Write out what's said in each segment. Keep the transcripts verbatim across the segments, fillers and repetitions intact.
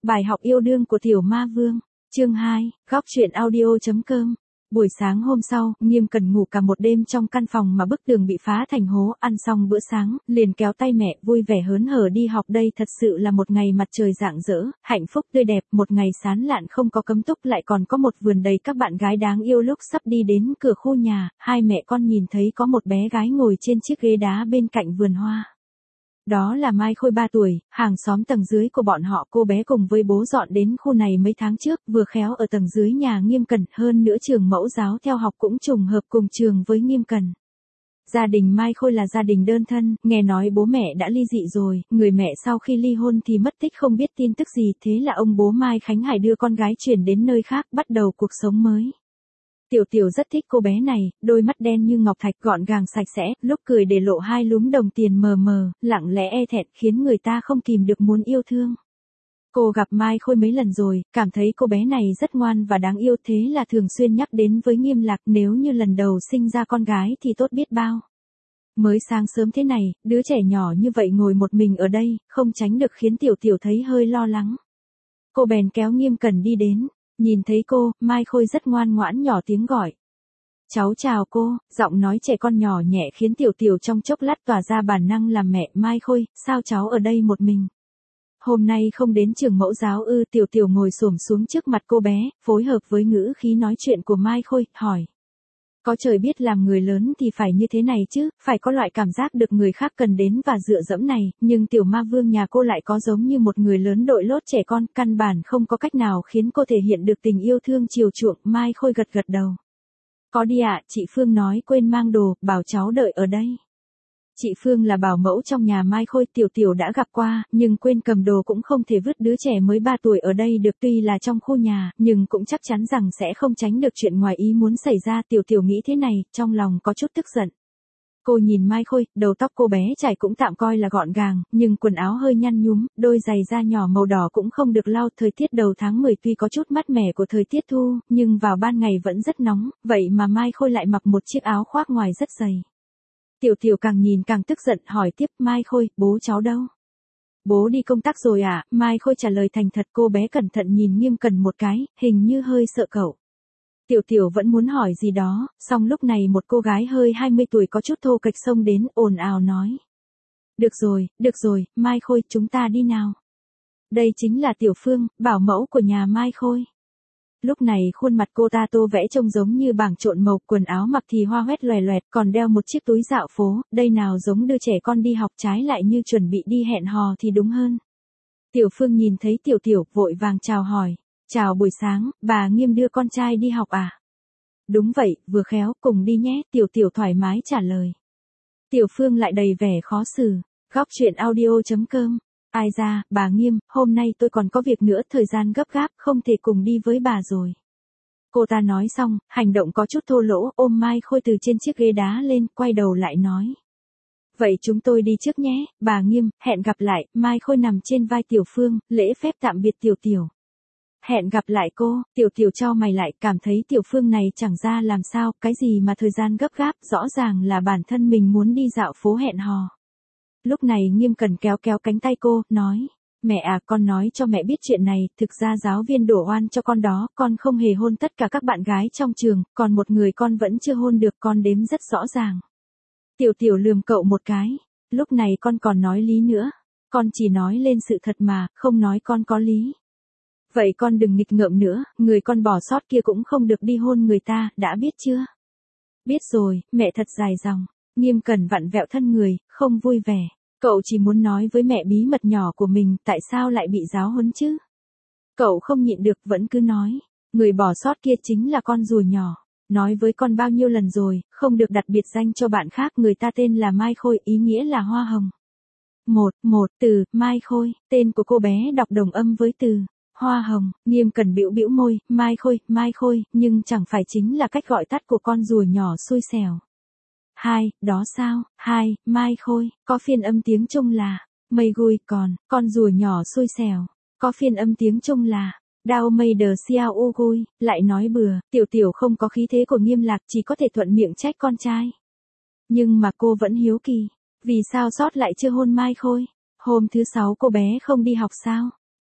Bài học yêu đương của Tiểu Ma Vương, chương hai, góc truyện audio chấm com. Buổi sáng hôm sau, Nghiêm Cần ngủ cả một đêm trong căn phòng mà bức tường bị phá thành hố, ăn xong bữa sáng, liền kéo tay mẹ, vui vẻ hớn hở đi học. Đây thật sự là một ngày mặt trời rạng rỡ, hạnh phúc tươi đẹp, một ngày sáng lạn không có cấm túc, lại còn có một vườn đầy các bạn gái đáng yêu. Lúc sắp đi đến cửa khu nhà, hai mẹ con nhìn thấy có một bé gái ngồi trên chiếc ghế đá bên cạnh vườn hoa. Đó là Mai Khôi ba tuổi, hàng xóm tầng dưới của bọn họ. Cô bé cùng với bố dọn đến khu này mấy tháng trước, vừa khéo ở tầng dưới nhà Nghiêm Cần, hơn nữa trường mẫu giáo theo học cũng trùng hợp cùng trường với Nghiêm Cần. Gia đình Mai Khôi là gia đình đơn thân, nghe nói bố mẹ đã ly dị rồi, người mẹ sau khi ly hôn thì mất tích không biết tin tức gì, thế là ông bố Mai Khánh Hải đưa con gái chuyển đến nơi khác, bắt đầu cuộc sống mới. Tiểu Tiểu rất thích cô bé này, đôi mắt đen như ngọc thạch, gọn gàng sạch sẽ, lúc cười để lộ hai lúm đồng tiền mờ mờ, lặng lẽ e thẹn, khiến người ta không kìm được muốn yêu thương. Cô gặp Mai Khôi mấy lần rồi, cảm thấy cô bé này rất ngoan và đáng yêu, thế là thường xuyên nhắc đến với Nghiêm Lạc, nếu như lần đầu sinh ra con gái thì tốt biết bao. Mới sáng sớm thế này, đứa trẻ nhỏ như vậy ngồi một mình ở đây, không tránh được khiến Tiểu Tiểu thấy hơi lo lắng. Cô bèn kéo Nghiêm Cần đi đến. Nhìn thấy cô, Mai Khôi rất ngoan ngoãn nhỏ tiếng gọi. Cháu chào cô, giọng nói trẻ con nhỏ nhẹ khiến Tiểu Tiểu trong chốc lát tỏa ra bản năng làm mẹ. Mai Khôi, sao cháu ở đây một mình? Hôm nay không đến trường mẫu giáo ư? Tiểu Tiểu ngồi xổm xuống trước mặt cô bé, phối hợp với ngữ khí nói chuyện của Mai Khôi, hỏi. Có trời biết làm người lớn thì phải như thế này chứ, phải có loại cảm giác được người khác cần đến và dựa dẫm này, nhưng Tiểu Ma Vương nhà cô lại có giống như một người lớn đội lốt trẻ con, căn bản không có cách nào khiến cô thể hiện được tình yêu thương chiều chuộng. Mai Khôi gật gật đầu. Có đi ạ, chị Phương nói quên mang đồ, bảo cháu đợi ở đây. Chị Phương là bảo mẫu trong nhà Mai Khôi, Tiểu Tiểu đã gặp qua, nhưng quên cầm đồ cũng không thể vứt đứa trẻ mới ba tuổi ở đây được. Tuy là trong khu nhà, nhưng cũng chắc chắn rằng sẽ không tránh được chuyện ngoài ý muốn xảy ra. Tiểu Tiểu nghĩ thế này, trong lòng có chút tức giận. Cô nhìn Mai Khôi, đầu tóc cô bé trải cũng tạm coi là gọn gàng, nhưng quần áo hơi nhăn nhúm, đôi giày da nhỏ màu đỏ cũng không được lau. Thời tiết đầu tháng mười tuy có chút mát mẻ của thời tiết thu, nhưng vào ban ngày vẫn rất nóng, vậy mà Mai Khôi lại mặc một chiếc áo khoác ngoài rất dày. Tiểu Tiểu càng nhìn càng tức giận, hỏi tiếp, Mai Khôi, bố cháu đâu? Bố đi công tác rồi à? Mai Khôi trả lời thành thật. Cô bé cẩn thận nhìn Nghiêm Cần một cái, hình như hơi sợ cậu. Tiểu Tiểu vẫn muốn hỏi gì đó, song lúc này một cô gái hơi hai mươi tuổi có chút thô kệch xông đến, ồn ào nói. Được rồi, được rồi, Mai Khôi, chúng ta đi nào. Đây chính là Tiểu Phương, bảo mẫu của nhà Mai Khôi. Lúc này khuôn mặt cô ta tô vẽ trông giống như bảng trộn màu, quần áo mặc thì hoa hoét loè loẹt, còn đeo một chiếc túi dạo phố, đây nào giống đưa trẻ con đi học, trái lại như chuẩn bị đi hẹn hò thì đúng hơn. Tiểu Phương nhìn thấy Tiểu Tiểu, vội vàng chào hỏi. Chào buổi sáng, bà Nghiêm đưa con trai đi học à? Đúng vậy, vừa khéo, cùng đi nhé, Tiểu Tiểu thoải mái trả lời. Tiểu Phương lại đầy vẻ khó xử. Góc truyện audio chấm com. Ai ra, bà Nghiêm, hôm nay tôi còn có việc nữa, thời gian gấp gáp, không thể cùng đi với bà rồi. Cô ta nói xong, hành động có chút thô lỗ, ôm Mai Khôi từ trên chiếc ghế đá lên, quay đầu lại nói. Vậy chúng tôi đi trước nhé, bà Nghiêm, hẹn gặp lại. Mai Khôi nằm trên vai Tiểu Phương, lễ phép tạm biệt Tiểu Tiểu. Hẹn gặp lại cô. Tiểu Tiểu chau mày lại, cảm thấy Tiểu Phương này chẳng ra làm sao, cái gì mà thời gian gấp gáp, rõ ràng là bản thân mình muốn đi dạo phố hẹn hò. Lúc này Nghiêm Cần kéo kéo cánh tay cô, nói, mẹ à, con nói cho mẹ biết chuyện này, thực ra giáo viên đổ oan cho con đó, con không hề hôn tất cả các bạn gái trong trường, còn một người con vẫn chưa hôn được, con đếm rất rõ ràng. Tiểu Tiểu lườm cậu một cái, lúc này con còn nói lý nữa, con chỉ nói lên sự thật mà, không nói con có lý. Vậy con đừng nghịch ngợm nữa, người con bỏ sót kia cũng không được đi hôn người ta, đã biết chưa? Biết rồi, mẹ thật dài dòng. Nghiêm Cần vặn vẹo thân người, không vui vẻ. Cậu chỉ muốn nói với mẹ bí mật nhỏ của mình, tại sao lại bị giáo huấn chứ? Cậu không nhịn được, vẫn cứ nói. Người bỏ sót kia chính là con rùa nhỏ. Nói với con bao nhiêu lần rồi, không được đặt biệt danh cho bạn khác, người ta tên là Mai Khôi, ý nghĩa là hoa hồng. Một, một, từ, Mai Khôi, tên của cô bé đọc đồng âm với từ hoa hồng. Nghiêm Cần bĩu bĩu môi, Mai Khôi, Mai Khôi, nhưng chẳng phải chính là cách gọi tắt của con rùa nhỏ xui xẻo. Hai, đó sao? Hai, Mai Khôi, có phiên âm tiếng Trung là mây gui, còn con rùa nhỏ xui xẻo, có phiên âm tiếng Trung là đao mây đờ xiao u gui. Lại nói bừa. Tiểu Tiểu không có khí thế của Nghiêm Lạc, chỉ có thể thuận miệng trách con trai. Nhưng mà cô vẫn hiếu kỳ, vì sao sót lại chưa hôn Mai Khôi? Hôm thứ sáu cô bé không đi học sao?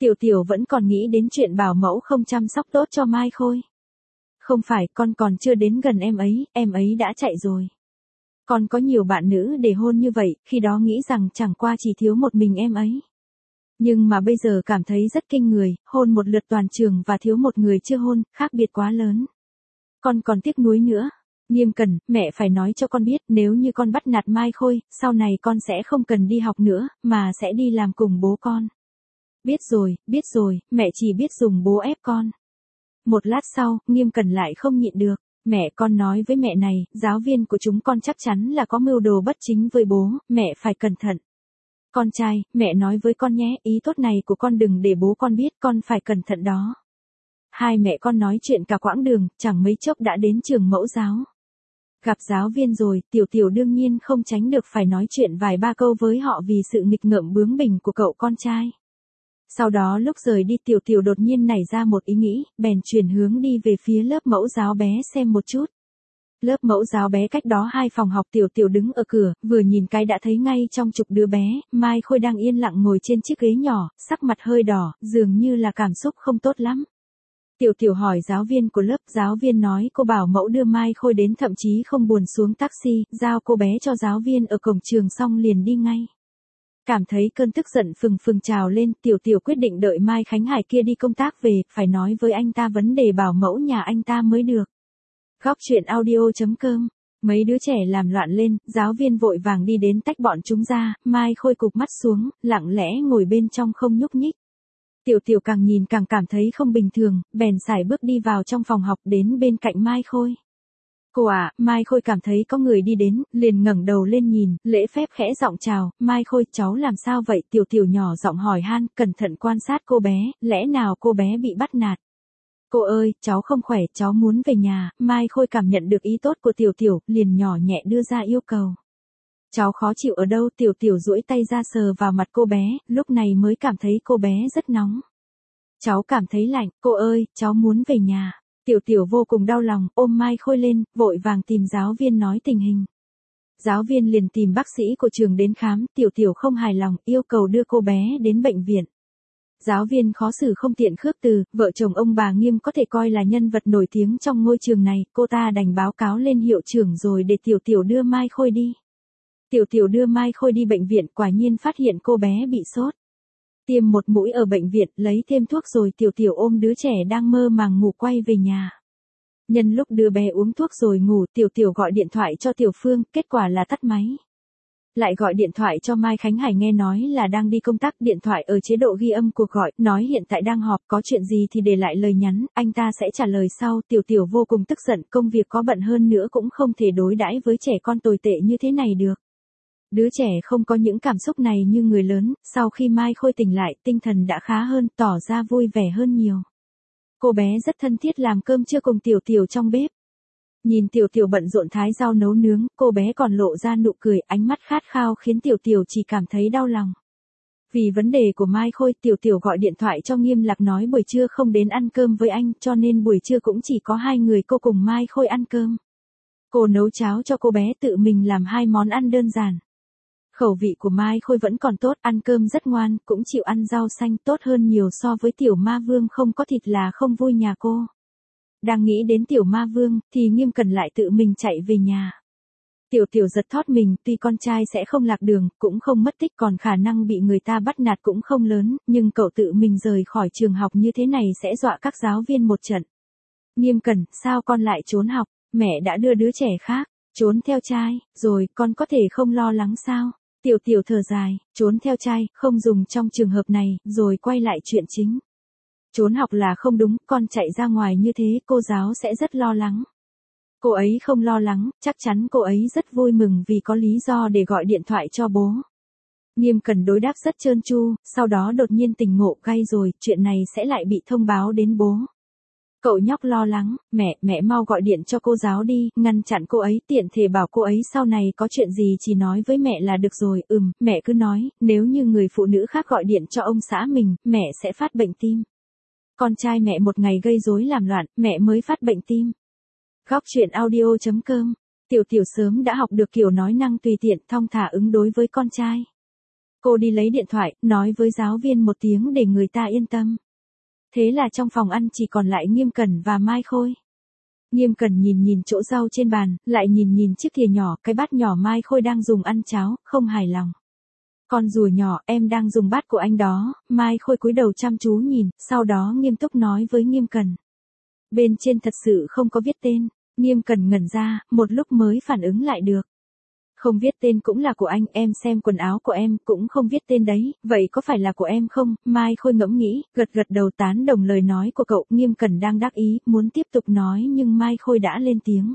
Tiểu Tiểu vẫn còn nghĩ đến chuyện bảo mẫu không chăm sóc tốt cho Mai Khôi. Không phải, con còn chưa đến gần em ấy, em ấy đã chạy rồi. Con có nhiều bạn nữ để hôn như vậy, khi đó nghĩ rằng chẳng qua chỉ thiếu một mình em ấy. Nhưng mà bây giờ cảm thấy rất kinh người, hôn một lượt toàn trường và thiếu một người chưa hôn, khác biệt quá lớn. Con còn tiếc nuối nữa. Nghiêm Cẩn, mẹ phải nói cho con biết, nếu như con bắt nạt Mai Khôi, sau này con sẽ không cần đi học nữa, mà sẽ đi làm cùng bố con. Biết rồi, biết rồi, mẹ chỉ biết dùng bố ép con. Một lát sau, Nghiêm Cẩn lại không nhịn được. Mẹ, con nói với mẹ này, giáo viên của chúng con chắc chắn là có mưu đồ bất chính với bố, mẹ phải cẩn thận. Con trai, mẹ nói với con nhé, ý tốt này của con đừng để bố con biết, con phải cẩn thận đó. Hai mẹ con nói chuyện cả quãng đường, chẳng mấy chốc đã đến trường mẫu giáo. Gặp giáo viên rồi, Tiểu Tiểu đương nhiên không tránh được phải nói chuyện vài ba câu với họ vì sự nghịch ngợm bướng bỉnh của cậu con trai. Sau đó lúc rời đi Tiểu Tiểu đột nhiên nảy ra một ý nghĩ, bèn chuyển hướng đi về phía lớp mẫu giáo bé xem một chút. Lớp mẫu giáo bé cách đó hai phòng học. Tiểu Tiểu đứng ở cửa, vừa nhìn cái đã thấy ngay trong chục đứa bé, Mai Khôi đang yên lặng ngồi trên chiếc ghế nhỏ, sắc mặt hơi đỏ, dường như là cảm xúc không tốt lắm. Tiểu Tiểu hỏi giáo viên của lớp, giáo viên nói cô bảo mẫu đưa Mai Khôi đến, thậm chí không buồn xuống taxi, giao cô bé cho giáo viên ở cổng trường xong liền đi ngay. Cảm thấy cơn tức giận phừng phừng trào lên, Tiểu Tiểu quyết định đợi Mai Khánh Hải kia đi công tác về, phải nói với anh ta vấn đề bảo mẫu nhà anh ta mới được. Góc truyện audio chấm com. Mấy đứa trẻ làm loạn lên, giáo viên vội vàng đi đến tách bọn chúng ra, Mai Khôi cụp mắt xuống, lặng lẽ ngồi bên trong không nhúc nhích. Tiểu Tiểu càng nhìn càng cảm thấy không bình thường, bèn sải bước đi vào trong phòng học đến bên cạnh Mai Khôi. Cô à, Mai Khôi cảm thấy có người đi đến, liền ngẩng đầu lên nhìn, lễ phép khẽ giọng chào, Mai Khôi, cháu làm sao vậy? Tiểu Tiểu nhỏ giọng hỏi han, cẩn thận quan sát cô bé, lẽ nào cô bé bị bắt nạt? Cô ơi, cháu không khỏe, cháu muốn về nhà. Mai Khôi cảm nhận được ý tốt của Tiểu Tiểu, liền nhỏ nhẹ đưa ra yêu cầu. Cháu khó chịu ở đâu? Tiểu Tiểu duỗi tay ra sờ vào mặt cô bé, lúc này mới cảm thấy cô bé rất nóng. Cháu cảm thấy lạnh, cô ơi, cháu muốn về nhà. Tiểu Tiểu vô cùng đau lòng, ôm Mai Khôi lên, vội vàng tìm giáo viên nói tình hình. Giáo viên liền tìm bác sĩ của trường đến khám, Tiểu Tiểu không hài lòng, yêu cầu đưa cô bé đến bệnh viện. Giáo viên khó xử không tiện khước từ, vợ chồng ông bà Nghiêm có thể coi là nhân vật nổi tiếng trong ngôi trường này, cô ta đành báo cáo lên hiệu trưởng rồi để Tiểu Tiểu đưa Mai Khôi đi. Tiểu Tiểu đưa Mai Khôi đi bệnh viện, quả nhiên phát hiện cô bé bị sốt. Tiêm một mũi ở bệnh viện, lấy thêm thuốc rồi Tiểu Tiểu ôm đứa trẻ đang mơ màng ngủ quay về nhà. Nhân lúc đứa bé uống thuốc rồi ngủ, Tiểu Tiểu gọi điện thoại cho Tiểu Phương, kết quả là tắt máy. Lại gọi điện thoại cho Mai Khánh Hải, nghe nói là đang đi công tác, điện thoại ở chế độ ghi âm cuộc gọi, nói hiện tại đang họp, có chuyện gì thì để lại lời nhắn, anh ta sẽ trả lời sau. Tiểu Tiểu vô cùng tức giận, công việc có bận hơn nữa cũng không thể đối đãi với trẻ con tồi tệ như thế này được. Đứa trẻ không có những cảm xúc này như người lớn, sau khi Mai Khôi tỉnh lại, tinh thần đã khá hơn, tỏ ra vui vẻ hơn nhiều. Cô bé rất thân thiết làm cơm trưa cùng Tiểu Tiểu trong bếp. Nhìn Tiểu Tiểu bận rộn thái rau nấu nướng, cô bé còn lộ ra nụ cười, ánh mắt khát khao khiến Tiểu Tiểu chỉ cảm thấy đau lòng. Vì vấn đề của Mai Khôi, Tiểu Tiểu gọi điện thoại cho Nghiêm Lạc nói buổi trưa không đến ăn cơm với anh, cho nên buổi trưa cũng chỉ có hai người cô cùng Mai Khôi ăn cơm. Cô nấu cháo cho cô bé, tự mình làm hai món ăn đơn giản. Khẩu vị của Mai Khôi vẫn còn tốt, ăn cơm rất ngoan, cũng chịu ăn rau xanh, tốt hơn nhiều so với Tiểu Ma Vương không có thịt là không vui nhà cô. Đang nghĩ đến Tiểu Ma Vương, thì Nghiêm Cẩn lại tự mình chạy về nhà. Tiểu Tiểu giật thót mình, tuy con trai sẽ không lạc đường, cũng không mất tích, còn khả năng bị người ta bắt nạt cũng không lớn, nhưng cậu tự mình rời khỏi trường học như thế này sẽ dọa các giáo viên một trận. Nghiêm Cẩn, sao con lại trốn học? Mẹ đã đưa đứa trẻ khác, trốn theo trai, rồi, con có thể không lo lắng sao? Tiểu Tiểu thở dài, trốn theo trai, không dùng trong trường hợp này, rồi quay lại chuyện chính. Trốn học là không đúng, con chạy ra ngoài như thế, cô giáo sẽ rất lo lắng. Cô ấy không lo lắng, chắc chắn cô ấy rất vui mừng vì có lý do để gọi điện thoại cho bố. Nghiêm Cẩn đối đáp rất trơn tru, sau đó đột nhiên tỉnh ngộ, gay rồi, chuyện này sẽ lại bị thông báo đến bố. Cậu nhóc lo lắng, mẹ, mẹ mau gọi điện cho cô giáo đi, ngăn chặn cô ấy, tiện thể bảo cô ấy sau này có chuyện gì chỉ nói với mẹ là được rồi. Ừm, mẹ cứ nói, nếu như người phụ nữ khác gọi điện cho ông xã mình, mẹ sẽ phát bệnh tim. Con trai mẹ một ngày gây rối làm loạn, mẹ mới phát bệnh tim. Góc truyện audio chấm com. Tiểu Tiểu sớm đã học được kiểu nói năng tùy tiện, thong thả ứng đối với con trai. Cô đi lấy điện thoại, nói với giáo viên một tiếng để người ta yên tâm. Thế là trong phòng ăn chỉ còn lại Nghiêm Cẩn và Mai Khôi. Nghiêm Cẩn nhìn nhìn chỗ rau trên bàn, lại nhìn nhìn chiếc thìa nhỏ, cái bát nhỏ Mai Khôi đang dùng ăn cháo, không hài lòng. Con rùa nhỏ, em đang dùng bát của anh đó. Mai Khôi cúi đầu chăm chú nhìn, sau đó nghiêm túc nói với Nghiêm Cẩn. Bên trên thật sự không có viết tên. Nghiêm Cẩn ngẩn ra, một lúc mới phản ứng lại được. Không viết tên cũng là của anh, em xem quần áo của em cũng không viết tên đấy, vậy có phải là của em không? Mai Khôi ngẫm nghĩ, gật gật đầu tán đồng lời nói của cậu. Nghiêm Cẩn đang đắc ý, muốn tiếp tục nói nhưng Mai Khôi đã lên tiếng.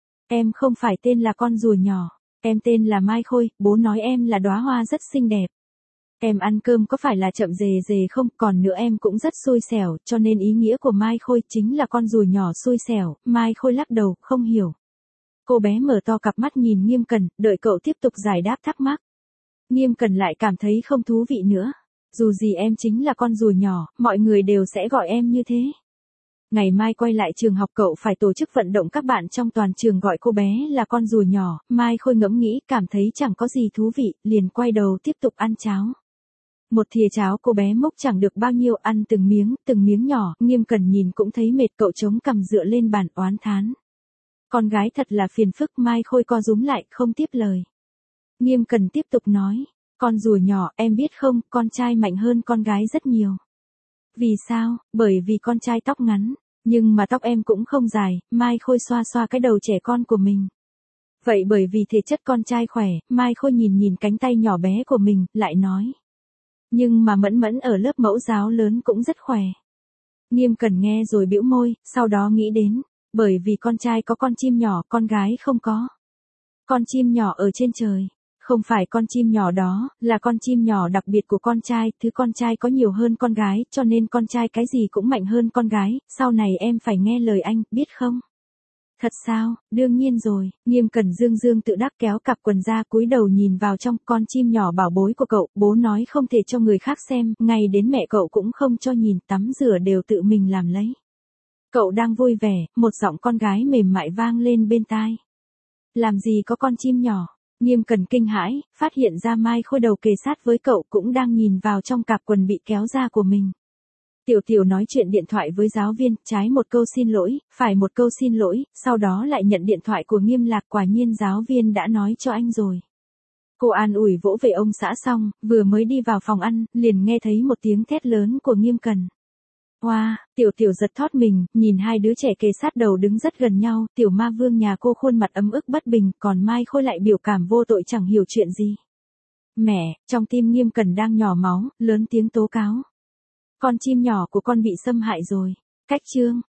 Em không phải tên là con rùa nhỏ, em tên là Mai Khôi, bố nói em là đóa hoa rất xinh đẹp. Em ăn cơm có phải là chậm rề rề không? Còn nữa em cũng rất xui xẻo, cho nên ý nghĩa của Mai Khôi chính là con rùa nhỏ xui xẻo. Mai Khôi lắc đầu, không hiểu. Cô bé mở to cặp mắt nhìn Nghiêm Cẩn, đợi cậu tiếp tục giải đáp thắc mắc. Nghiêm Cẩn lại cảm thấy không thú vị nữa. Dù gì em chính là con rùa nhỏ, mọi người đều sẽ gọi em như thế. Ngày mai quay lại trường học cậu phải tổ chức vận động các bạn trong toàn trường gọi cô bé là con rùa nhỏ. Mai Khôi ngẫm nghĩ, cảm thấy chẳng có gì thú vị, liền quay đầu tiếp tục ăn cháo. Một thìa cháo cô bé múc chẳng được bao nhiêu, ăn từng miếng, từng miếng nhỏ. Nghiêm Cẩn nhìn cũng thấy mệt, cậu chống cằm dựa lên bàn oán thán. Con gái thật là phiền phức. Mai Khôi co rúm lại, không tiếp lời. Nghiêm Cẩn tiếp tục nói, con rùa nhỏ, em biết không, con trai mạnh hơn con gái rất nhiều. Vì sao? Bởi vì con trai tóc ngắn, nhưng mà tóc em cũng không dài. Mai Khôi xoa xoa cái đầu trẻ con của mình. Vậy bởi vì thể chất con trai khỏe. Mai Khôi nhìn nhìn cánh tay nhỏ bé của mình, lại nói. Nhưng mà Mẫn Mẫn ở lớp mẫu giáo lớn cũng rất khỏe. Nghiêm Cẩn nghe rồi bĩu môi, sau đó nghĩ đến. Bởi vì con trai có con chim nhỏ, con gái không có. Con chim nhỏ ở trên trời. Không phải con chim nhỏ đó, là con chim nhỏ đặc biệt của con trai, thứ con trai có nhiều hơn con gái, cho nên con trai cái gì cũng mạnh hơn con gái, sau này em phải nghe lời anh, biết không? Thật sao? Đương nhiên rồi. Nghiêm Cẩn dương dương tự đắc kéo cặp quần ra, cúi đầu nhìn vào trong. Con chim nhỏ bảo bối của cậu, bố nói không thể cho người khác xem, ngay đến mẹ cậu cũng không cho nhìn, tắm rửa đều tự mình làm lấy. Cậu đang vui vẻ, một giọng con gái mềm mại vang lên bên tai. Làm gì có con chim nhỏ? Nghiêm Cẩn kinh hãi, phát hiện ra Mai Khôi đầu kề sát với cậu cũng đang nhìn vào trong cặp quần bị kéo ra của mình. Tiểu Tiểu nói chuyện điện thoại với giáo viên, trái một câu xin lỗi, phải một câu xin lỗi, sau đó lại nhận điện thoại của Nghiêm Lạc, quả nhiên giáo viên đã nói cho anh rồi. Cô an ủi vỗ về ông xã xong, vừa mới đi vào phòng ăn, liền nghe thấy một tiếng thét lớn của Nghiêm Cẩn. Hoa, wow, Tiểu Tiểu giật thót mình, nhìn hai đứa trẻ kề sát đầu đứng rất gần nhau, Tiểu Ma Vương nhà cô khuôn mặt ấm ức bất bình, còn Mai Khôi lại biểu cảm vô tội chẳng hiểu chuyện gì. Mẹ, trong tim Nghiêm Cẩn đang nhỏ máu, lớn tiếng tố cáo. Con chim nhỏ của con bị xâm hại rồi. Cách chương.